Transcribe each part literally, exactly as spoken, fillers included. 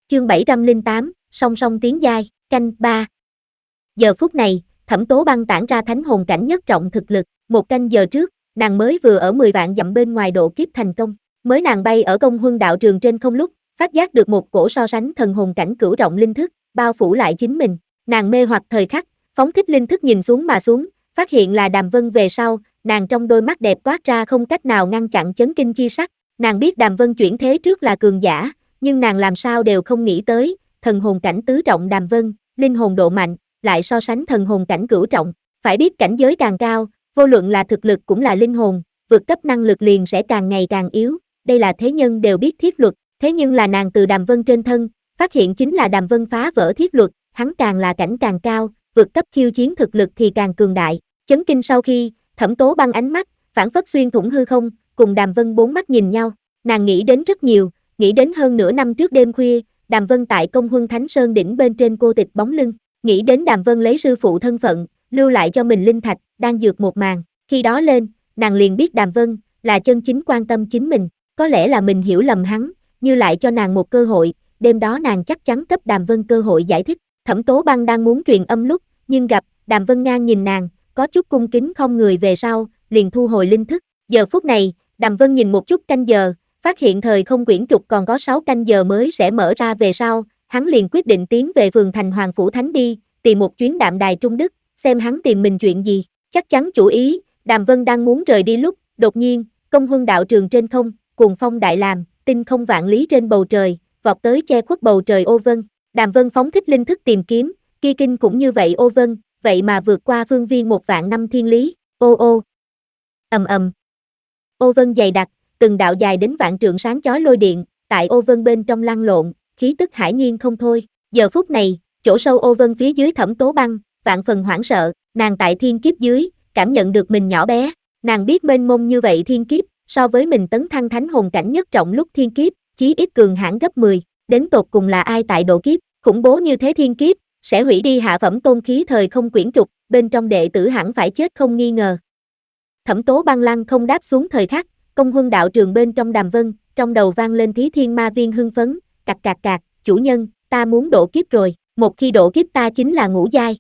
Chương bảy trăm lẻ tám, song song tiến giai, canh ba. Giờ phút này, Thẩm Tố Băng tản ra thánh hồn cảnh nhất trọng thực lực, một canh giờ trước, nàng mới vừa ở mười vạn dặm bên ngoài độ kiếp thành công, mới nàng bay ở Công Huân đạo trường trên không lúc, phát giác được một cổ so sánh thần hồn cảnh cửu trọng linh thức, bao phủ lại chính mình, nàng mê hoặc thời khắc, phóng thích linh thức nhìn xuống mà xuống, phát hiện là Đàm Vân về sau, nàng trong đôi mắt đẹp toát ra không cách nào ngăn chặn chấn kinh chi sắc, nàng biết Đàm Vân chuyển thế trước là cường giả, nhưng nàng làm sao đều không nghĩ tới, thần hồn cảnh tứ trọng Đàm Vân, linh hồn độ mạnh, lại so sánh thần hồn cảnh cửu trọng, phải biết cảnh giới càng cao, vô luận là thực lực cũng là linh hồn, vượt cấp năng lực liền sẽ càng ngày càng yếu, đây là thế nhân đều biết thiết luật, thế nhưng là nàng từ Đàm Vân trên thân, phát hiện chính là Đàm Vân phá vỡ thiết luật, hắn càng là cảnh càng cao, vượt cấp khiêu chiến thực lực thì càng cường đại, chấn kinh sau khi, Thẩm Tố Băng ánh mắt, phảng phất xuyên thủng hư không, cùng Đàm Vân bốn mắt nhìn nhau, nàng nghĩ đến rất nhiều, nghĩ đến hơn nửa năm trước đêm khuya, Đàm Vân tại Công Huân Thánh Sơn đỉnh bên trên cô tịch bóng lưng, nghĩ đến Đàm Vân lấy sư phụ thân phận, lưu lại cho mình linh thạch, đang dược một màn, khi đó lên, nàng liền biết Đàm Vân là chân chính quan tâm chính mình, có lẽ là mình hiểu lầm hắn, như lại cho nàng một cơ hội, đêm đó nàng chắc chắn cấp Đàm Vân cơ hội giải thích. Thẩm Tố Băng đang muốn truyền âm lúc, nhưng gặp Đàm Vân ngang nhìn nàng, có chút cung kính không người về sau, liền thu hồi linh thức. Giờ phút này, Đàm Vân nhìn một chút canh giờ, phát hiện thời không quyển trục còn có sáu canh giờ mới sẽ mở ra về sau, hắn liền quyết định tiến về phường thành Hoàng Phủ Thánh đi, tìm một chuyến đạm đài Trung Đức, xem hắn tìm mình chuyện gì, chắc chắn chủ ý, Đàm Vân đang muốn rời đi lúc, đột nhiên, Công Huân đạo trường trên không, cuồng phong đại làm, tinh không vạn lý trên bầu trời, vọt tới che khuất bầu trời ô vân, Đàm Vân phóng thích linh thức tìm kiếm, kia kinh cũng như vậy ô vân, vậy mà vượt qua phương viên một vạn năm thiên lý, ô ô, ầm ầm, ô vân dày đặc, từng đạo dài đến vạn trượng sáng chói lôi điện, tại ô vân bên trong lăn lộn, khí tức hải nhiên không thôi, giờ phút này, chỗ sâu ô vân phía dưới Thẩm Tố Băng, vạn phần hoảng sợ, nàng tại thiên kiếp dưới, cảm nhận được mình nhỏ bé, nàng biết mênh mông như vậy thiên kiếp, so với mình tấn thăng thánh hồn cảnh nhất trọng lúc thiên kiếp, chí ít cường hãn gấp mười, đến tột cùng là ai tại độ kiếp, khủng bố như thế thiên kiếp, sẽ hủy đi hạ phẩm tôn khí thời không quyển trục, bên trong đệ tử hẳn phải chết không nghi ngờ. Thẩm Tố Băng lăng không đáp xuống thời khắc, Công Huân đạo trường bên trong Đàm Vân, trong đầu vang lên Thí Thiên Ma Viên hưng phấn, cạc cạc cạc, chủ nhân, ta muốn độ kiếp rồi, một khi độ kiếp ta chính là ngũ giai.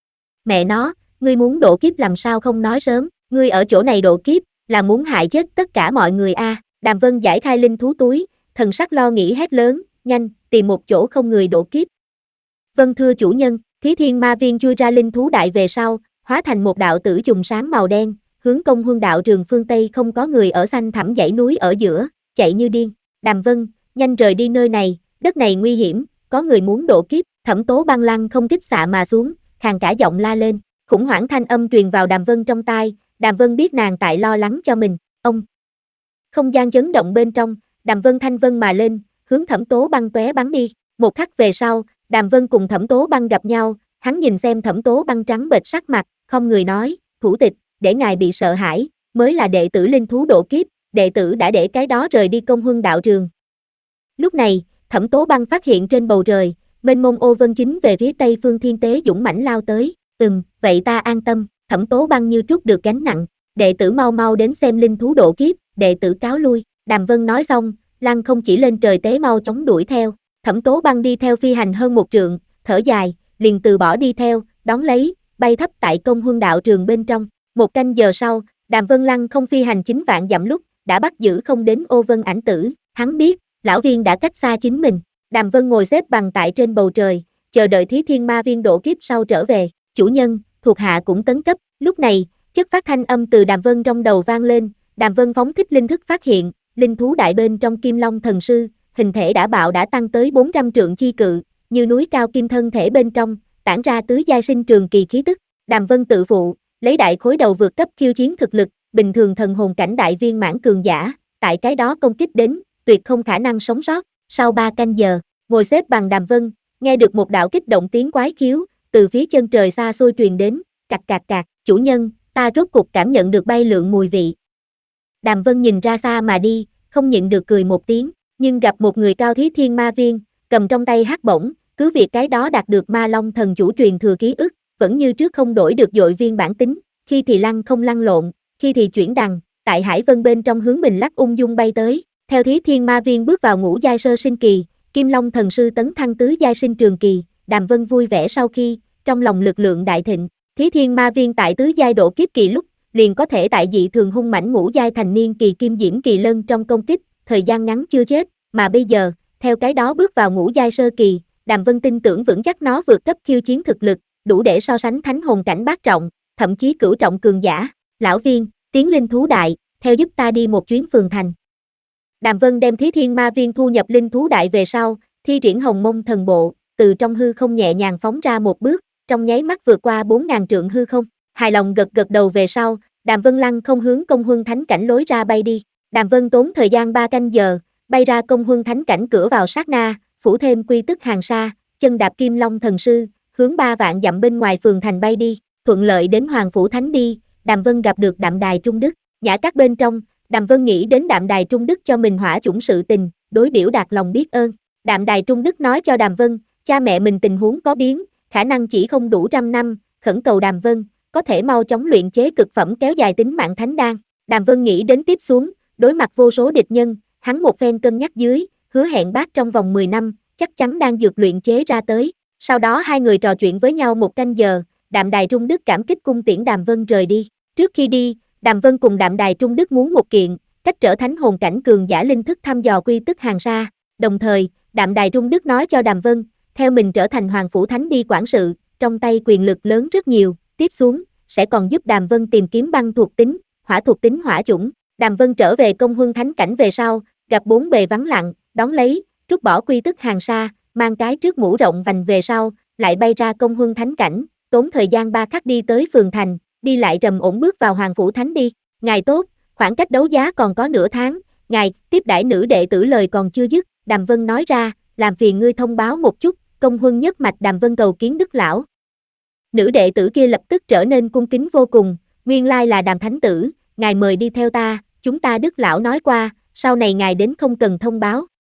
Mẹ nó, ngươi muốn độ kiếp làm sao không nói sớm, ngươi ở chỗ này độ kiếp, là muốn hại chết tất cả mọi người a. À. Đàm Vân giải khai linh thú túi, thần sắc lo nghĩ hét lớn, nhanh, tìm một chỗ không người độ kiếp. Vâng thưa chủ nhân, Thí Thiên Ma Viên chui ra linh thú đại về sau, hóa thành một đạo tử trùng sáng màu đen, hướng Công Huân đạo trường phương Tây không có người ở xanh thẳm dãy núi ở giữa, chạy như điên. Đàm Vân, nhanh rời đi nơi này, đất này nguy hiểm, có người muốn độ kiếp. Thẩm Tố Băng lăng không kích xạ mà xuống, khàn cả giọng la lên, khủng hoảng thanh âm truyền vào Đàm Vân trong tai, Đàm Vân biết nàng tại lo lắng cho mình, ông. Không gian chấn động bên trong, Đàm Vân thanh vân mà lên, hướng Thẩm Tố Băng tóe bắn đi, một khắc về sau, Đàm Vân cùng Thẩm Tố Băng gặp nhau, hắn nhìn xem Thẩm Tố Băng trắng bệch sắc mặt, không người nói, thủ tịch, để ngài bị sợ hãi, mới là đệ tử linh thú độ kiếp, đệ tử đã để cái đó rời đi Công Huân đạo trường. Lúc này, Thẩm Tố Băng phát hiện trên bầu trời, mênh mông ô vân chính về phía tây phương thiên tế dũng mãnh lao tới, ừm, vậy ta an tâm, Thẩm Tố Băng như trút được gánh nặng, đệ tử mau mau đến xem linh thú độ kiếp, đệ tử cáo lui, Đàm Vân nói xong, lăng không chỉ lên trời tế mau chóng đuổi theo, Thẩm Tố Băng đi theo phi hành hơn một trượng, thở dài, liền từ bỏ đi theo, đón lấy, bay thấp tại Công Huân đạo trường bên trong, một canh giờ sau, Đàm Vân lăng không phi hành chín vạn dặm lúc, đã bắt giữ không đến ô vân ảnh tử, hắn biết, lão viên đã cách xa chính mình. Đàm Vân ngồi xếp bằng tại trên bầu trời, chờ đợi Thí Thiên Ma Viên độ kiếp sau trở về, chủ nhân, thuộc hạ cũng tấn cấp, lúc này, chất phát thanh âm từ Đàm Vân trong đầu vang lên, Đàm Vân phóng thích linh thức phát hiện, linh thú đại bên trong Kim Long thần sư, hình thể đã bạo đã tăng tới bốn trăm trượng chi cự, như núi cao kim thân thể bên trong, tản ra tứ giai sinh trường kỳ khí tức, Đàm Vân tự phụ, lấy đại khối đầu vượt cấp khiêu chiến thực lực, bình thường thần hồn cảnh đại viên mãn cường giả, tại cái đó công kích đến, tuyệt không khả năng sống sót. Sau ba canh giờ, ngồi xếp bằng Đàm Vân, nghe được một đạo kích động tiếng quái khiếu, từ phía chân trời xa xôi truyền đến, cạc cạc cạc, chủ nhân, ta rốt cục cảm nhận được bay lượn mùi vị. Đàm Vân nhìn ra xa mà đi, không nhịn được cười một tiếng, nhưng gặp một người cao Thí Thiên Ma Viên, cầm trong tay hắc bổng, cứ việc cái đó đạt được Ma Long thần chủ truyền thừa ký ức, vẫn như trước không đổi được dội viên bản tính, khi thì lăn không lăn lộn, khi thì chuyển đằng, tại hải vân bên trong hướng mình lắc ung dung bay tới. Theo Thí Thiên Ma Viên bước vào ngũ giai sơ sinh kỳ, Kim Long thần sư tấn thăng tứ giai sinh trường kỳ, Đàm Vân vui vẻ sau khi, trong lòng lực lượng đại thịnh, Thí Thiên Ma Viên tại tứ giai độ kiếp kỳ lúc, liền có thể tại dị thường hung mãnh ngũ giai thành niên kỳ kim diễm kỳ lân trong công kích, thời gian ngắn chưa chết, mà bây giờ, theo cái đó bước vào ngũ giai sơ kỳ, Đàm Vân tin tưởng vững chắc nó vượt cấp khiêu chiến thực lực, đủ để so sánh thánh hồn cảnh bát trọng, thậm chí cửu trọng cường giả. Lão Viên, tiến linh thú đại, theo giúp ta đi một chuyến phường thành. Đàm Vân đem Thí Thiên Ma Viên thu nhập linh thú đại về sau, thi triển Hồng Mông thần bộ, từ trong hư không nhẹ nhàng phóng ra một bước, trong nháy mắt vượt qua bốn ngàn trượng hư không. Hài lòng gật gật đầu về sau, Đàm Vân lăng không hướng Công Huân Thánh cảnh lối ra bay đi. Đàm Vân tốn thời gian ba canh giờ, bay ra Công Huân Thánh cảnh cửa vào sát na, phủ thêm quy tức hàng sa, chân đạp Kim Long thần sư, hướng ba vạn dặm bên ngoài phường thành bay đi, thuận lợi đến Hoàng phủ Thánh đi. Đàm Vân gặp được Đạm Đài Trung Đức, nhã các bên trong, Đàm Vân nghĩ đến Đạm Đài Trung Đức cho mình hỏa chủng sự tình, đối biểu đạt lòng biết ơn. Đạm Đài Trung Đức nói cho Đàm Vân, cha mẹ mình tình huống có biến, khả năng chỉ không đủ trăm năm, khẩn cầu Đàm Vân, có thể mau chóng luyện chế cực phẩm kéo dài tính mạng thánh đan. Đàm Vân nghĩ đến tiếp xuống, đối mặt vô số địch nhân, hắn một phen cân nhắc dưới, hứa hẹn bác trong vòng mười năm, chắc chắn đang dược luyện chế ra tới. Sau đó hai người trò chuyện với nhau một canh giờ, Đạm Đài Trung Đức cảm kích cung tiễn Đàm Vân rời đi. Trước khi đi, Đàm Vân cùng Đạm Đài Trung Đức muốn một kiện, cách trở thánh hồn cảnh cường giả linh thức thăm dò quy tức hàng sa. Đồng thời, Đạm Đài Trung Đức nói cho Đàm Vân, theo mình trở thành Hoàng phủ Thánh đi quản sự, trong tay quyền lực lớn rất nhiều, tiếp xuống, sẽ còn giúp Đàm Vân tìm kiếm băng thuộc tính, hỏa thuộc tính hỏa chủng. Đàm Vân trở về Công Huân Thánh cảnh về sau, gặp bốn bề vắng lặng, đón lấy, trút bỏ quy tức hàng sa, mang cái trước mũ rộng vành về sau, lại bay ra Công Huân Thánh cảnh, tốn thời gian ba khắc đi tới phường thành, đi lại trầm ổn bước vào Hoàng phủ Thánh đi. Ngài tốt, khoảng cách đấu giá còn có nửa tháng, ngài, tiếp đãi nữ đệ tử lời còn chưa dứt, Đàm Vân nói ra, làm phiền ngươi thông báo một chút. Công Huân nhất mạch Đàm Vân cầu kiến Đức lão. Nữ đệ tử kia lập tức trở nên cung kính vô cùng, nguyên lai là Đàm thánh tử, ngài mời đi theo ta, chúng ta Đức lão nói qua, sau này ngài đến không cần thông báo.